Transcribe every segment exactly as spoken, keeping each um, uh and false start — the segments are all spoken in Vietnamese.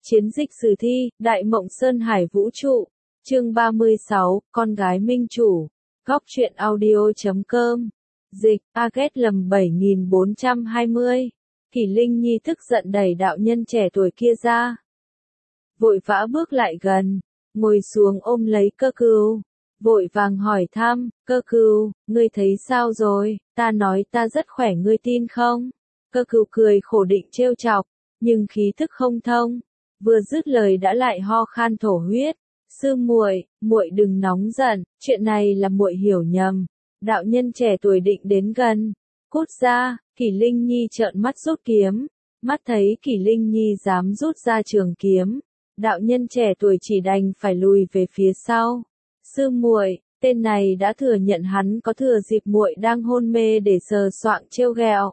Chiến dịch sử thi, Đại Mộng Sơn Hải Vũ Trụ. Chương ba mươi sáu, Con gái minh chủ. Góc truyện audio chấm com. Dịch, Aget lầm bảy nghìn bốn trăm hai mươi. Kỷ Linh Nhi tức giận đẩy đạo nhân trẻ tuổi kia ra. Vội vã bước lại gần, ngồi xuống ôm lấy Cơ Cừu. Vội vàng hỏi thăm, Cơ Cừu, ngươi thấy sao rồi, ta nói ta rất khỏe ngươi tin không? Cơ Cừu cười khổ định trêu chọc, nhưng khí thức không thông. Vừa dứt lời đã lại ho khan thổ huyết. Sư muội, muội đừng nóng giận, chuyện này là muội hiểu nhầm. Đạo nhân trẻ tuổi định đến gần. Cút ra, Kỷ Linh Nhi trợn mắt rút kiếm. Mắt thấy Kỷ Linh Nhi dám rút ra trường kiếm. Đạo nhân trẻ tuổi chỉ đành phải lùi về phía sau. Sư muội, tên này đã thừa nhận hắn có thừa dịp muội đang hôn mê để sờ soạng trêu ghẹo.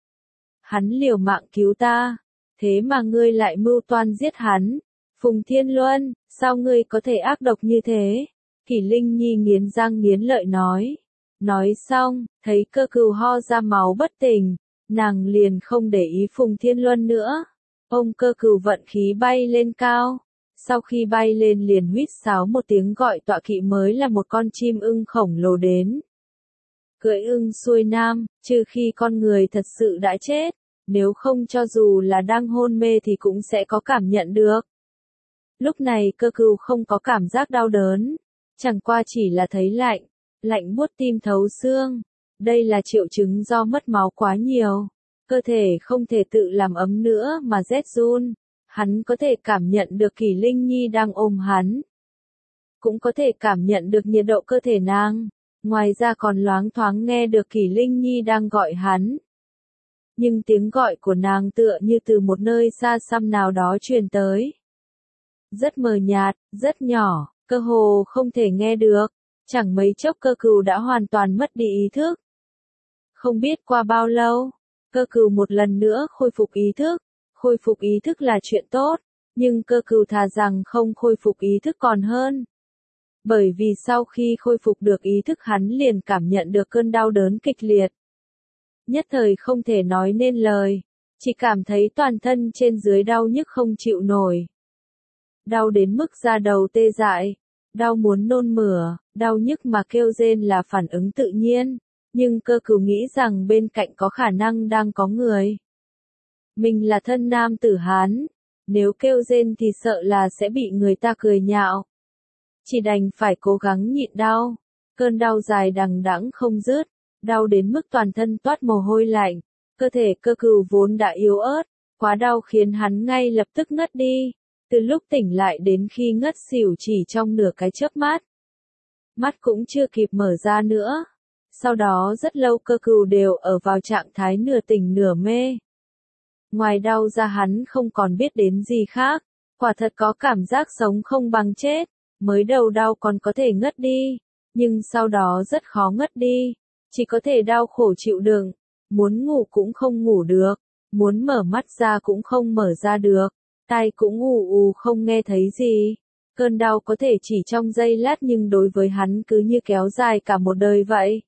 Hắn liều mạng cứu ta. Thế mà ngươi lại mưu toan giết hắn. Phùng Thiên Luân, sao ngươi có thể ác độc như thế? Kỷ Linh Nhi nghiến răng nghiến lợi nói. Nói xong, thấy Cơ Cừu ho ra máu bất tỉnh, nàng liền không để ý Phùng Thiên Luân nữa. Ông Cơ Cừu vận khí bay lên cao. Sau khi bay lên liền huýt sáo một tiếng gọi tọa kỵ mới là một con chim ưng khổng lồ đến. Cưỡi ưng xuôi nam, trừ khi con người thật sự đã chết. Nếu không cho dù là đang hôn mê thì cũng sẽ có cảm nhận được. Lúc này Cơ Cừu không có cảm giác đau đớn, chẳng qua chỉ là thấy lạnh, lạnh buốt tim thấu xương. Đây là triệu chứng do mất máu quá nhiều, cơ thể không thể tự làm ấm nữa mà rét run. Hắn có thể cảm nhận được Kỷ Linh Nhi đang ôm hắn, cũng có thể cảm nhận được nhiệt độ cơ thể nàng, ngoài ra còn loáng thoáng nghe được Kỷ Linh Nhi đang gọi hắn. Nhưng tiếng gọi của nàng tựa như từ một nơi xa xăm nào đó truyền tới. Rất mờ nhạt, rất nhỏ, cơ hồ không thể nghe được. Chẳng mấy chốc Cơ Cừu đã hoàn toàn mất đi ý thức. Không biết qua bao lâu, Cơ Cừu một lần nữa khôi phục ý thức. Khôi phục ý thức là chuyện tốt, nhưng Cơ Cừu thà rằng không khôi phục ý thức còn hơn. Bởi vì sau khi khôi phục được ý thức hắn liền cảm nhận được cơn đau đớn kịch liệt. Nhất thời không thể nói nên lời, chỉ cảm thấy toàn thân trên dưới đau nhức không chịu nổi. Đau đến mức da đầu tê dại, đau muốn nôn mửa, đau nhức mà kêu rên là phản ứng tự nhiên, nhưng Cơ Cừu nghĩ rằng bên cạnh có khả năng đang có người. Mình là thân nam tử Hán, nếu kêu rên thì sợ là sẽ bị người ta cười nhạo. Chỉ đành phải cố gắng nhịn đau, cơn đau dài đằng đẵng không dứt. Đau đến mức toàn thân toát mồ hôi lạnh, cơ thể Cơ Cừu vốn đã yếu ớt, quá đau khiến hắn ngay lập tức ngất đi, từ lúc tỉnh lại đến khi ngất xỉu chỉ trong nửa cái chớp mắt. Mắt cũng chưa kịp mở ra nữa, sau đó rất lâu Cơ Cừu đều ở vào trạng thái nửa tỉnh nửa mê. Ngoài đau ra hắn không còn biết đến gì khác, quả thật có cảm giác sống không bằng chết, mới đầu đau còn có thể ngất đi, nhưng sau đó rất khó ngất đi. Chỉ có thể đau khổ chịu đựng, muốn ngủ cũng không ngủ được, muốn mở mắt ra cũng không mở ra được, tai cũng ù ù không nghe thấy gì. Cơn đau có thể chỉ trong giây lát nhưng đối với hắn cứ như kéo dài cả một đời vậy.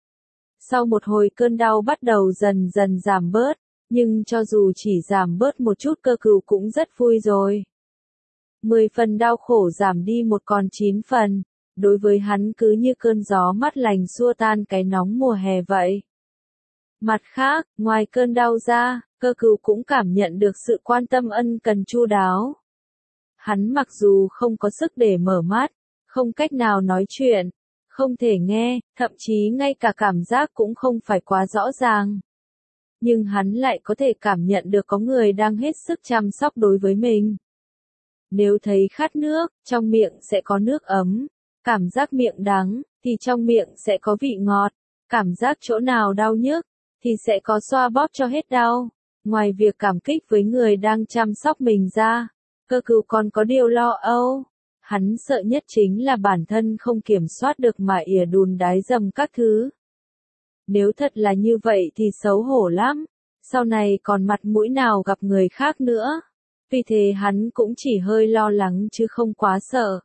Sau một hồi cơn đau bắt đầu dần dần giảm bớt, nhưng cho dù chỉ giảm bớt một chút Cơ Cừu cũng rất vui rồi. Mười phần đau khổ giảm đi một còn chín phần. Đối với hắn cứ như cơn gió mát lành xua tan cái nóng mùa hè vậy. Mặt khác, ngoài cơn đau ra, Cơ Cừu cũng cảm nhận được sự quan tâm ân cần chu đáo. Hắn mặc dù không có sức để mở mắt, không cách nào nói chuyện, không thể nghe, thậm chí ngay cả cảm giác cũng không phải quá rõ ràng. Nhưng hắn lại có thể cảm nhận được có người đang hết sức chăm sóc đối với mình. Nếu thấy khát nước, trong miệng sẽ có nước ấm. Cảm giác miệng đắng, thì trong miệng sẽ có vị ngọt. Cảm giác chỗ nào đau nhức, thì sẽ có xoa bóp cho hết đau. Ngoài việc cảm kích với người đang chăm sóc mình ra, Cơ Cừu còn có điều lo âu. Hắn sợ nhất chính là bản thân không kiểm soát được mà ỉa đùn đái dầm các thứ. Nếu thật là như vậy thì xấu hổ lắm. Sau này còn mặt mũi nào gặp người khác nữa. Vì thế hắn cũng chỉ hơi lo lắng chứ không quá sợ.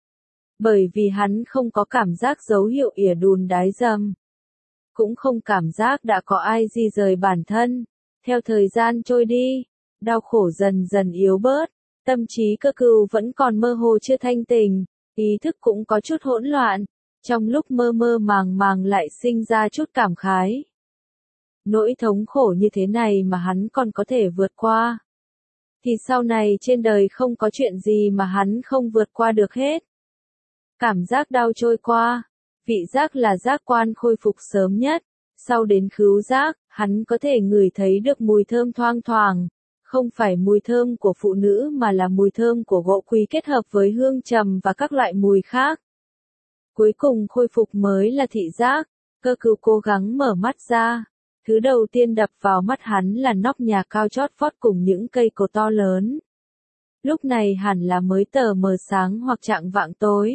Bởi vì hắn không có cảm giác dấu hiệu ỉa đùn đái dầm. Cũng không cảm giác đã có ai di rời bản thân. Theo thời gian trôi đi, đau khổ dần dần yếu bớt. Tâm trí Cơ Cừu vẫn còn mơ hồ chưa thanh tỉnh, ý thức cũng có chút hỗn loạn, trong lúc mơ mơ màng màng lại sinh ra chút cảm khái. Nỗi thống khổ như thế này mà hắn còn có thể vượt qua. Thì sau này trên đời không có chuyện gì mà hắn không vượt qua được hết. Cảm giác đau trôi qua, vị giác là giác quan khôi phục sớm nhất, sau đến khứu giác, hắn có thể ngửi thấy được mùi thơm thoang thoảng, không phải mùi thơm của phụ nữ mà là mùi thơm của gỗ quý kết hợp với hương trầm và các loại mùi khác. Cuối cùng khôi phục mới là thị giác, Cơ Cừu cố gắng mở mắt ra. Thứ đầu tiên đập vào mắt hắn là nóc nhà cao chót vót cùng những cây cột to lớn. Lúc này hẳn là mới tờ mờ sáng hoặc chạng vạng tối.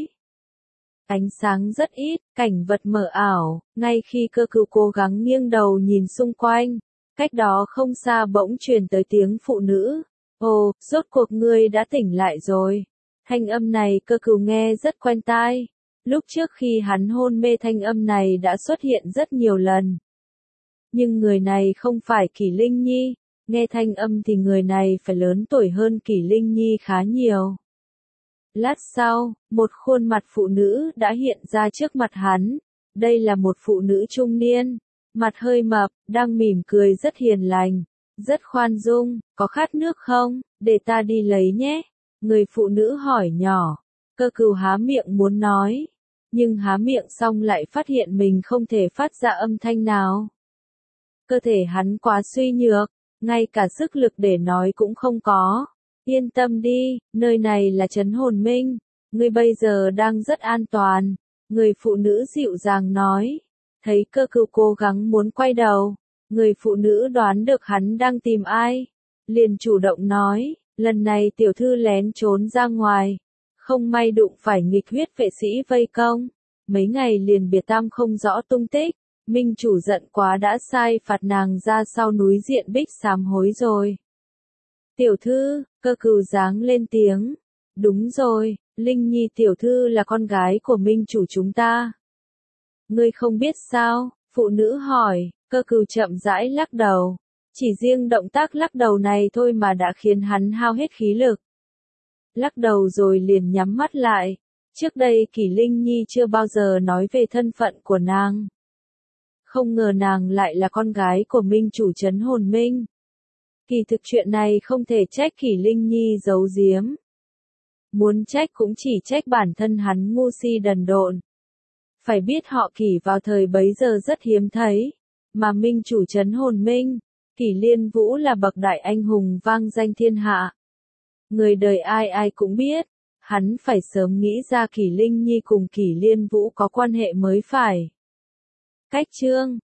Ánh sáng rất ít, cảnh vật mờ ảo, ngay khi Cơ Cừu cố gắng nghiêng đầu nhìn xung quanh, cách đó không xa bỗng truyền tới tiếng phụ nữ. Ồ, rốt cuộc ngươi đã tỉnh lại rồi. Thanh âm này Cơ Cừu nghe rất quen tai. Lúc trước khi hắn hôn mê thanh âm này đã xuất hiện rất nhiều lần. Nhưng người này không phải Kỷ Linh Nhi, nghe thanh âm thì người này phải lớn tuổi hơn Kỷ Linh Nhi khá nhiều. Lát sau, một khuôn mặt phụ nữ đã hiện ra trước mặt hắn. Đây là một phụ nữ trung niên, mặt hơi mập, đang mỉm cười rất hiền lành, rất khoan dung. Có khát nước không? Để ta đi lấy nhé. Người phụ nữ hỏi nhỏ. Cơ Cừu há miệng muốn nói, nhưng há miệng xong lại phát hiện mình không thể phát ra âm thanh nào. Cơ thể hắn quá suy nhược, ngay cả sức lực để nói cũng không có. Yên tâm đi, nơi này là trấn Hồn Minh, ngươi bây giờ đang rất an toàn. Người phụ nữ dịu dàng nói. Thấy Cơ Cừu cố gắng muốn quay đầu, người phụ nữ đoán được hắn đang tìm ai. Liền chủ động nói, lần này tiểu thư lén trốn ra ngoài. Không may đụng phải nghịch huyết vệ sĩ vây công. Mấy ngày liền biệt tăm không rõ tung tích. Minh chủ giận quá đã sai phạt nàng ra sau núi diện bích sám hối rồi. Tiểu thư, Cơ Cừu giáng lên tiếng. Đúng rồi, Linh Nhi tiểu thư là con gái của Minh chủ chúng ta. Ngươi không biết sao? Phụ nữ hỏi. Cơ Cừu chậm rãi lắc đầu. Chỉ riêng động tác lắc đầu này thôi mà đã khiến hắn hao hết khí lực. Lắc đầu rồi liền nhắm mắt lại. Trước đây Kỷ Linh Nhi chưa bao giờ nói về thân phận của nàng. Không ngờ nàng lại là con gái của Minh chủ trấn Hồn Minh. Kỳ thực chuyện này không thể trách Kỷ Linh Nhi giấu giếm. Muốn trách cũng chỉ trách bản thân hắn ngu si đần độn. Phải biết họ Kỷ vào thời bấy giờ rất hiếm thấy, mà Minh chủ trấn Hồn Minh, Kỷ Liên Vũ là bậc đại anh hùng vang danh thiên hạ. Người đời ai ai cũng biết, hắn phải sớm nghĩ ra Kỷ Linh Nhi cùng Kỷ Liên Vũ có quan hệ mới phải. Cách chương